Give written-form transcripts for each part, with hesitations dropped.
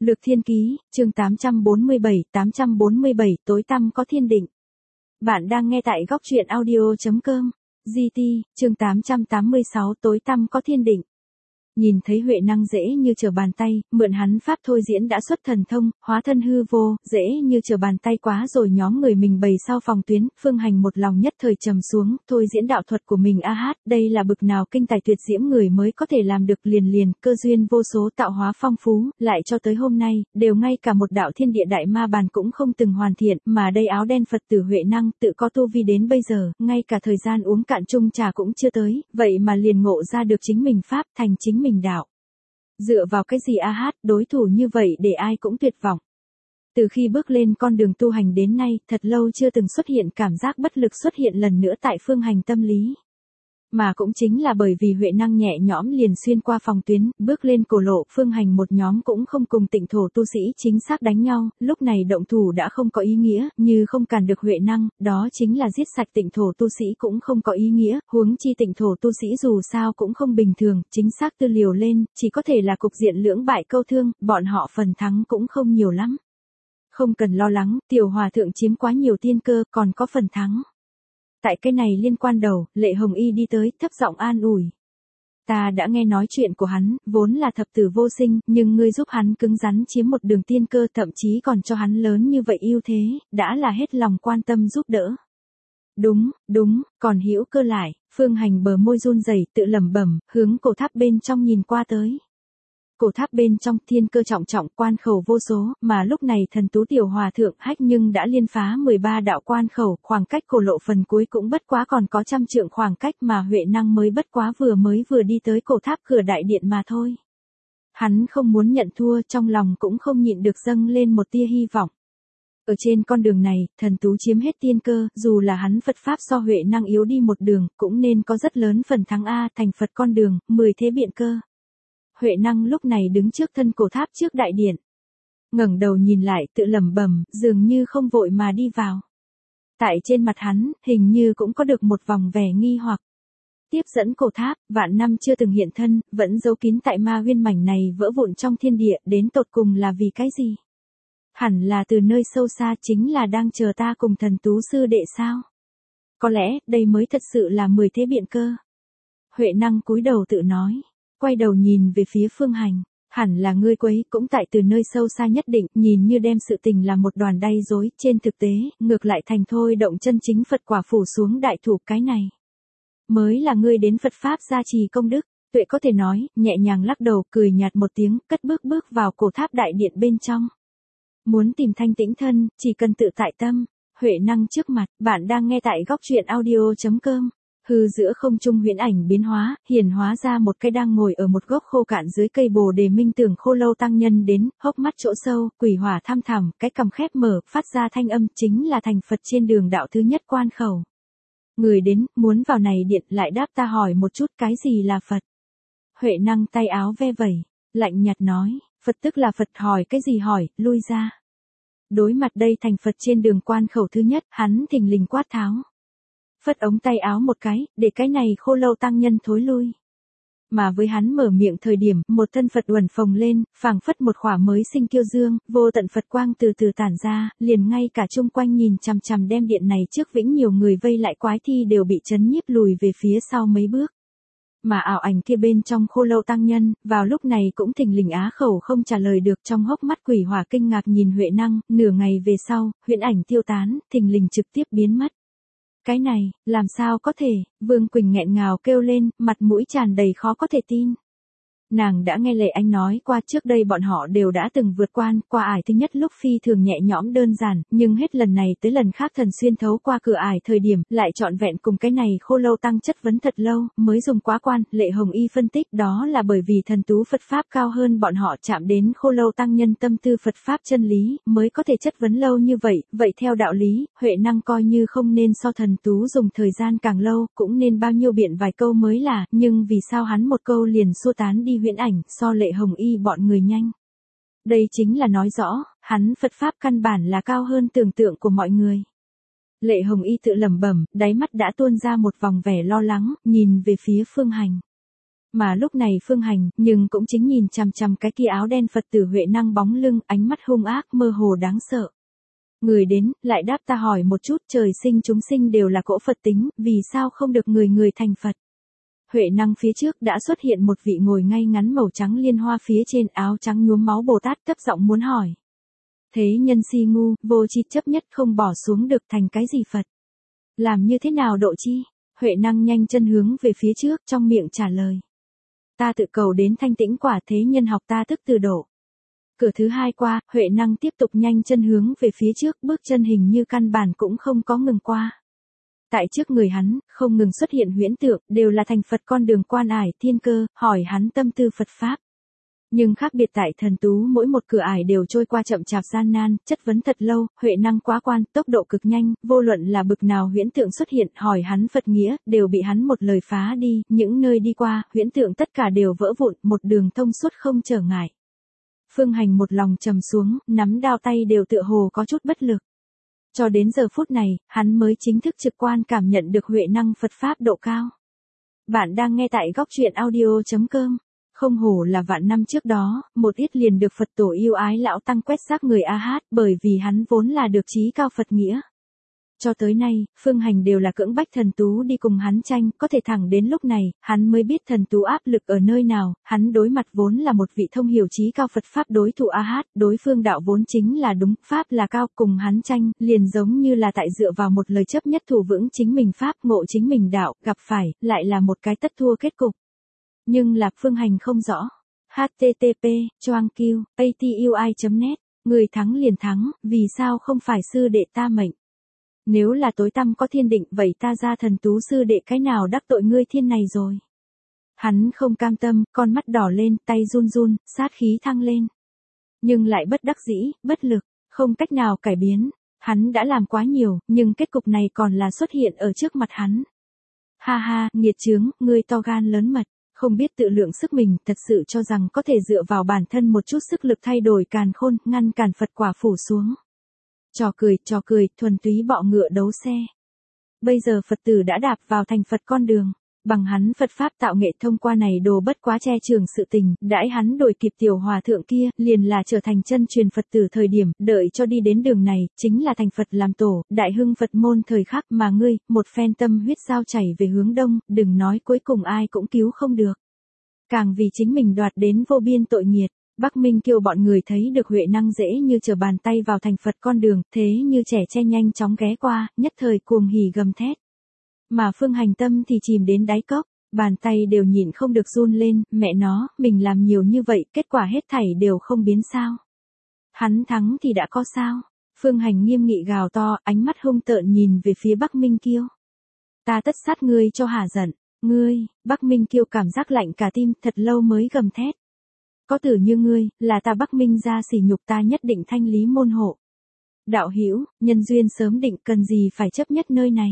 Lược Thiên Ký, chương 847, tối tăm có thiên định. Bạn đang nghe tại góc truyện audio.com. GT, chương 886, tối tăm có thiên định. Nhìn thấy Huệ Năng dễ như trở bàn tay, mượn hắn pháp thôi diễn đã xuất thần thông, hóa thân hư vô, dễ như trở bàn tay quá rồi nhóm người mình bày sau phòng tuyến, Phương Hành một lòng nhất thời trầm xuống, thôi diễn đạo thuật của mình đây là bực nào kinh tài tuyệt diễm người mới có thể làm được liền, cơ duyên vô số tạo hóa phong phú, lại cho tới hôm nay, đều ngay cả một đạo thiên địa đại ma bàn cũng không từng hoàn thiện, mà đây áo đen Phật tử Huệ Năng tự có tu vi đến bây giờ, ngay cả thời gian uống cạn chung trà cũng chưa tới, vậy mà liền ngộ ra được chính mình pháp thành chính mình đạo. Dựa vào cái gì đối thủ như vậy để ai cũng tuyệt vọng. Từ khi bước lên con đường tu hành đến nay, thật lâu chưa từng xuất hiện cảm giác bất lực xuất hiện lần nữa tại Phương Hành tâm lý. Mà cũng chính là bởi vì Huệ Năng nhẹ nhõm liền xuyên qua phòng tuyến, bước lên cổ lộ, Phương Hành một nhóm cũng không cùng Tịnh thổ tu sĩ chính xác đánh nhau, lúc này động thủ đã không có ý nghĩa, như không cản được Huệ Năng, đó chính là giết sạch Tịnh thổ tu sĩ cũng không có ý nghĩa, huống chi Tịnh thổ tu sĩ dù sao cũng không bình thường, chính xác tư liều lên, chỉ có thể là cục diện lưỡng bại câu thương, bọn họ phần thắng cũng không nhiều lắm. Không cần lo lắng, tiểu hòa thượng chiếm quá nhiều tiên cơ, còn có phần thắng. Tại cái này liên quan đầu, Lệ Hồng Y đi tới, thấp giọng an ủi. Ta đã nghe nói chuyện của hắn, vốn là thập tử vô sinh, nhưng ngươi giúp hắn cứng rắn chiếm một đường tiên cơ, thậm chí còn cho hắn lớn như vậy ưu thế, đã là hết lòng quan tâm giúp đỡ. Đúng, còn hữu cơ lại, Phương Hành bờ môi run rẩy, tự lẩm bẩm, hướng cổ tháp bên trong nhìn qua tới. Cổ tháp bên trong thiên cơ trọng trọng, quan khẩu vô số, mà lúc này thần tú tiểu hòa thượng hách nhưng đã liên phá 13 đạo quan khẩu, khoảng cách cổ lộ phần cuối cũng bất quá còn có 100 trượng khoảng cách mà Huệ Năng mới bất quá vừa đi tới cổ tháp cửa đại điện mà thôi. Hắn không muốn nhận thua, trong lòng cũng không nhịn được dâng lên một tia hy vọng. Ở trên con đường này, thần tú chiếm hết tiên cơ, dù là hắn Phật Pháp so Huệ Năng yếu đi một đường, cũng nên có rất lớn phần thắng thành Phật con đường, 10 thế biện cơ. Huệ Năng lúc này đứng trước thân cổ tháp trước đại điện. Ngẩng đầu nhìn lại tự lẩm bẩm, dường như không vội mà đi vào. Tại trên mặt hắn, hình như cũng có được một vòng vẻ nghi hoặc. Tiếp dẫn cổ tháp, vạn năm chưa từng hiện thân, vẫn giấu kín tại ma huyên mảnh này vỡ vụn trong thiên địa, đến tột cùng là vì cái gì? Hẳn là từ nơi sâu xa chính là đang chờ ta cùng thần tú sư đệ sao? Có lẽ, đây mới thật sự là 10 thế biện cơ. Huệ Năng cúi đầu tự nói. Quay đầu nhìn về phía Phương Hành, hẳn là ngươi quấy, cũng tại từ nơi sâu xa nhất định, nhìn như đem sự tình là một đoàn đay rối, trên thực tế, ngược lại thành thôi động chân chính Phật quả phủ xuống đại thủ, cái này mới là ngươi đến Phật Pháp gia trì công đức. Tuệ có thể nói, nhẹ nhàng lắc đầu, cười nhạt một tiếng, cất bước vào cổ tháp đại điện bên trong. Muốn tìm thanh tĩnh thân, chỉ cần tự tại tâm. Huệ Năng trước mặt, bạn đang nghe tại góc truyện audio.com. Hư giữa không trung huyễn ảnh biến hóa, hiển hóa ra một cái đang ngồi ở một gốc khô cạn dưới cây bồ đề minh tưởng khô lâu tăng nhân đến, hốc mắt chỗ sâu, quỷ hỏa tham thẳm, cái cằm khép mở, phát ra thanh âm, chính là thành Phật trên đường đạo thứ nhất quan khẩu. Người đến, muốn vào này điện, lại đáp ta hỏi một chút, cái gì là Phật? Huệ Năng tay áo ve vẩy, lạnh nhạt nói, Phật tức là Phật, hỏi cái gì hỏi, lui ra. Đối mặt đây thành Phật trên đường quan khẩu thứ nhất, hắn thình lình quát tháo. Phất ống tay áo một cái, để cái này khô lâu tăng nhân thối lui. Mà với hắn mở miệng thời điểm, một thân Phật uẩn phồng lên, phảng phất một khỏa mới sinh kiêu dương, vô tận Phật quang từ từ tản ra, liền ngay cả chung quanh nhìn chằm chằm đem điện này trước vĩnh nhiều người vây lại quái thi đều bị chấn nhiếp lùi về phía sau mấy bước. Mà ảo ảnh kia bên trong khô lâu tăng nhân, vào lúc này cũng thình lình á khẩu không trả lời được, trong hốc mắt quỷ hỏa kinh ngạc nhìn Huệ Năng, nửa ngày về sau, huyễn ảnh tiêu tán, thình lình trực tiếp biến mất. Cái này, làm sao có thể, Vương Quỳnh nghẹn ngào kêu lên, mặt mũi tràn đầy khó có thể tin. Nàng đã nghe Lệ Anh nói qua trước đây bọn họ đều đã từng vượt qua ải thứ nhất lúc phi thường nhẹ nhõm đơn giản, nhưng hết lần này tới lần khác thần xuyên thấu qua cửa ải thời điểm, lại trọn vẹn cùng cái này khô lâu tăng chất vấn thật lâu, mới dùng quá quan. Lệ Hồng Y phân tích đó là bởi vì thần tú Phật Pháp cao hơn bọn họ, chạm đến khô lâu tăng nhân tâm tư Phật Pháp chân lý, mới có thể chất vấn lâu như vậy theo đạo lý, Huệ Năng coi như không nên so thần tú dùng thời gian càng lâu, cũng nên bao nhiêu biện vài câu mới là, nhưng vì sao hắn một câu liền xua tán đi huyễn ảnh, so Lệ Hồng Y bọn người nhanh. Đây chính là nói rõ, hắn Phật Pháp căn bản là cao hơn tưởng tượng của mọi người. Lệ Hồng Y tự lẩm bẩm, đáy mắt đã tuôn ra một vòng vẻ lo lắng, nhìn về phía Phương Hành. Mà lúc này Phương Hành, nhưng cũng chính nhìn chằm chằm cái kia áo đen Phật tử Huệ năng bóng lưng, ánh mắt hung ác mơ hồ đáng sợ. Người đến, lại đáp ta hỏi một chút, trời sinh chúng sinh đều là cỗ Phật tính, vì sao không được người người thành Phật? Huệ năng phía trước đã xuất hiện một vị ngồi ngay ngắn màu trắng liên hoa phía trên áo trắng nhuốm máu Bồ Tát thấp giọng muốn hỏi. Thế nhân si ngu, vô tri chấp nhất không bỏ xuống được thành cái gì Phật? Làm như thế nào độ chi? Huệ năng nhanh chân hướng về phía trước trong miệng trả lời. Ta tự cầu đến thanh tĩnh quả thế nhân học ta tức từ độ. Cửa thứ hai qua, Huệ năng tiếp tục nhanh chân hướng về phía trước, bước chân hình như căn bản cũng không có ngừng qua. Tại trước người hắn, không ngừng xuất hiện huyễn tượng, đều là thành Phật con đường quan ải thiên cơ, hỏi hắn tâm tư Phật Pháp. Nhưng khác biệt tại thần tú mỗi một cửa ải đều trôi qua chậm chạp gian nan, chất vấn thật lâu, Huệ năng quá quan, tốc độ cực nhanh, vô luận là bực nào huyễn tượng xuất hiện, hỏi hắn Phật nghĩa, đều bị hắn một lời phá đi, những nơi đi qua, huyễn tượng tất cả đều vỡ vụn, một đường thông suốt không trở ngại. Phương Hành một lòng trầm xuống, nắm đao tay đều tựa hồ có chút bất lực. Cho đến giờ phút này, hắn mới chính thức trực quan cảm nhận được Huệ năng Phật Pháp độ cao. Bạn đang nghe tại góc truyện audio.com. Không hổ là vạn năm trước đó, một ít liền được Phật tổ yêu ái lão tăng quét xác người A Hát, bởi vì hắn vốn là được trí cao Phật nghĩa. Cho tới nay, Phương Hành đều là cưỡng bách thần tú đi cùng hắn tranh, có thể thẳng đến lúc này, hắn mới biết thần tú áp lực ở nơi nào, hắn đối mặt vốn là một vị thông hiểu trí cao Phật Pháp đối thủ A Hát, đối phương đạo vốn chính là đúng, Pháp là cao, cùng hắn tranh, liền giống như là tại dựa vào một lời chấp nhất thủ vững chính mình Pháp, ngộ chính mình đạo, gặp phải, lại là một cái tất thua kết cục. Nhưng là Phương Hành không rõ. http choangq atui.net Người thắng liền thắng, vì sao không phải sư đệ ta mệnh? Nếu là tối tăm có thiên định, vậy ta ra thần tú sư đệ cái nào đắc tội ngươi thiên này rồi? Hắn không cam tâm, con mắt đỏ lên, tay run run, sát khí thăng lên. Nhưng lại bất đắc dĩ, bất lực, không cách nào cải biến. Hắn đã làm quá nhiều, nhưng kết cục này còn là xuất hiện ở trước mặt hắn. Ha ha, nghiệt chướng, ngươi to gan lớn mật. Không biết tự lượng sức mình, thật sự cho rằng có thể dựa vào bản thân một chút sức lực thay đổi càn khôn, ngăn cản Phật quả phủ xuống. Trò cười, thuần túy bọ ngựa đấu xe. Bây giờ Phật tử đã đạp vào thành Phật con đường, bằng hắn Phật Pháp tạo nghệ thông qua này đồ bất quá che trường sự tình, đãi hắn đổi kịp tiểu hòa thượng kia, liền là trở thành chân truyền Phật tử thời điểm, đợi cho đi đến đường này, chính là thành Phật làm tổ, đại hưng Phật môn thời khắc mà ngươi, một phen tâm huyết giao chảy về hướng đông, đừng nói cuối cùng ai cũng cứu không được. Càng vì chính mình đoạt đến vô biên tội nghiệt. Bắc Minh Kiều bọn người thấy được Huệ năng dễ như trở bàn tay vào thành Phật con đường, thế như trẻ tre nhanh chóng ghé qua, nhất thời cuồng hỉ gầm thét. Mà Phương Hành tâm thì chìm đến đáy cốc, bàn tay đều nhịn không được run lên, mẹ nó, mình làm nhiều như vậy, kết quả hết thảy đều không biến sao. Hắn thắng thì đã có sao? Phương Hành nghiêm nghị gào to, ánh mắt hung tợn nhìn về phía Bắc Minh Kiêu. Ta tất sát ngươi cho hả giận, ngươi, Bắc Minh Kiêu cảm giác lạnh cả tim, thật lâu mới gầm thét. Có tử như ngươi, là ta Bắc Minh ra sỉ nhục ta nhất định thanh lý môn hộ. Đạo hữu, nhân duyên sớm định cần gì phải chấp nhất nơi này.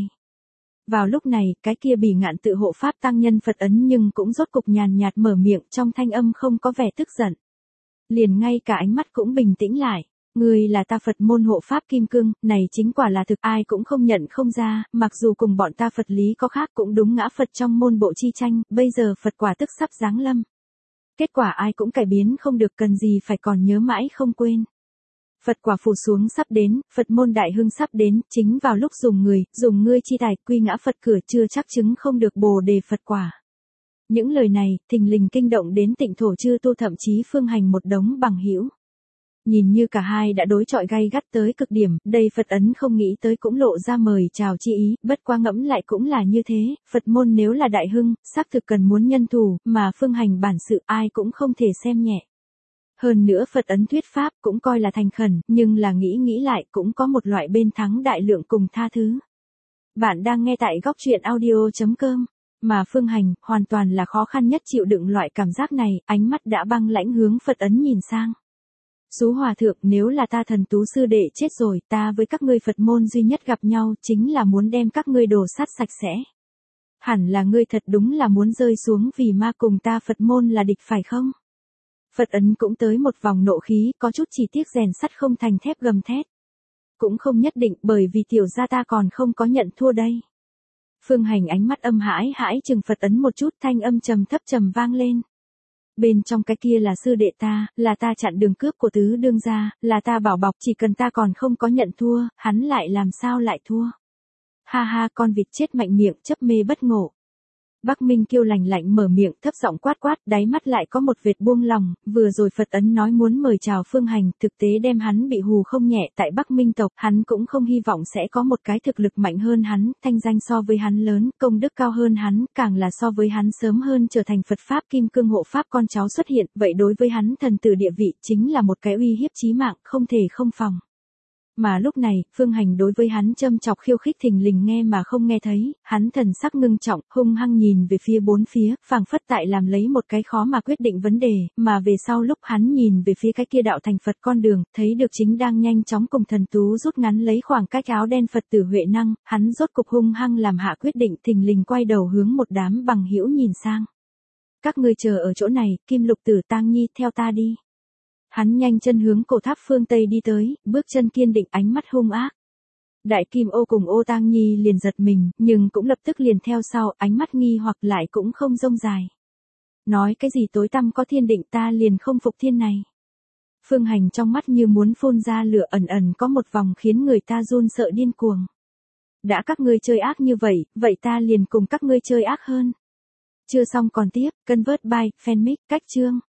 Vào lúc này, cái kia bỉ ngạn tự hộ Pháp tăng nhân Phật ấn nhưng cũng rốt cục nhàn nhạt mở miệng trong thanh âm không có vẻ tức giận. Liền ngay cả ánh mắt cũng bình tĩnh lại. Ngươi là ta Phật môn hộ Pháp Kim Cương, này chính quả là thực ai cũng không nhận không ra, mặc dù cùng bọn ta Phật lý có khác cũng đúng ngã Phật trong môn bộ chi tranh, bây giờ Phật quả tức sắp giáng lâm. Kết quả ai cũng cải biến không được cần gì phải còn nhớ mãi không quên. Phật quả phủ xuống sắp đến, Phật môn đại hưng sắp đến, chính vào lúc dùng ngươi chi tài, quy ngã Phật cửa chưa chắc chứng không được bồ đề Phật quả. Những lời này, thình lình kinh động đến Tịnh Thổ Chư Tu thậm chí Phương Hành một đống bằng hữu. Nhìn như cả hai đã đối chọi gay gắt tới cực điểm, đây Phật ấn không nghĩ tới cũng lộ ra mời chào chi ý, bất quá ngẫm lại cũng là như thế, Phật môn nếu là đại hưng, xác thực cần muốn nhân thủ, mà Phương Hành bản sự ai cũng không thể xem nhẹ. Hơn nữa Phật ấn thuyết pháp cũng coi là thành khẩn, nhưng là nghĩ lại cũng có một loại bên thắng đại lượng cùng tha thứ. Bạn đang nghe tại góc truyện audio.com, mà Phương Hành hoàn toàn là khó khăn nhất chịu đựng loại cảm giác này, ánh mắt đã băng lãnh hướng Phật ấn nhìn sang. Sú hòa thượng, nếu là ta thần tú sư đệ chết rồi, ta với các ngươi Phật môn duy nhất gặp nhau chính là muốn đem các ngươi đồ sát sạch sẽ. Hẳn là ngươi thật đúng là muốn rơi xuống vì ma cùng ta Phật môn là địch phải không? Phật ấn cũng tới một vòng nộ khí, có chút chỉ tiếc rèn sắt không thành thép gầm thét. Cũng không nhất định bởi vì tiểu gia ta còn không có nhận thua đây. Phương Hành ánh mắt âm hãi hãi chừng Phật ấn một chút, thanh âm trầm thấp trầm vang lên. Bên trong cái kia là sư đệ ta, là ta chặn đường cướp của tứ đương gia, là ta bảo bọc, chỉ cần ta còn không có nhận thua, hắn lại làm sao lại thua. Ha ha, con vịt chết mạnh miệng, chấp mê bất ngộ. Bắc Minh Kiêu lạnh lạnh mở miệng, thấp giọng quát quát, đáy mắt lại có một vệt buông lòng, vừa rồi Phật ấn nói muốn mời chào Phương Hành, thực tế đem hắn bị hù không nhẹ, tại Bắc Minh tộc, hắn cũng không hy vọng sẽ có một cái thực lực mạnh hơn hắn, thanh danh so với hắn lớn, công đức cao hơn hắn, càng là so với hắn sớm hơn trở thành Phật Pháp Kim Cương hộ Pháp con cháu xuất hiện, vậy đối với hắn thần tử địa vị, chính là một cái uy hiếp chí mạng, không thể không phòng. Mà lúc này, Phương Hành đối với hắn châm chọc khiêu khích thình lình nghe mà không nghe thấy, hắn thần sắc ngưng trọng, hung hăng nhìn về phía bốn phía, phảng phất tại làm lấy một cái khó mà quyết định vấn đề, mà về sau lúc hắn nhìn về phía cái kia đạo thành Phật con đường, thấy được chính đang nhanh chóng cùng thần tú rút ngắn lấy khoảng cách áo đen Phật tử Huệ Năng, hắn rốt cục hung hăng làm hạ quyết định, thình lình quay đầu hướng một đám bằng hữu nhìn sang. Các ngươi chờ ở chỗ này, Kim Lục Tử Tang Nhi, theo ta đi. Hắn nhanh chân hướng cổ tháp phương Tây đi tới, bước chân kiên định, ánh mắt hung ác. Đại Kim Ô cùng Ô Tang Nhi liền giật mình, nhưng cũng lập tức liền theo sau, ánh mắt nghi hoặc lại cũng không rông dài. Nói cái gì tối tăm có thiên định, ta liền không phục thiên này. Phương Hành trong mắt như muốn phun ra lửa, ẩn ẩn có một vòng khiến người ta run sợ điên cuồng. Đã các ngươi chơi ác như vậy, vậy ta liền cùng các ngươi chơi ác hơn. Chưa xong còn tiếp, Convert by Fanmic, cách chương.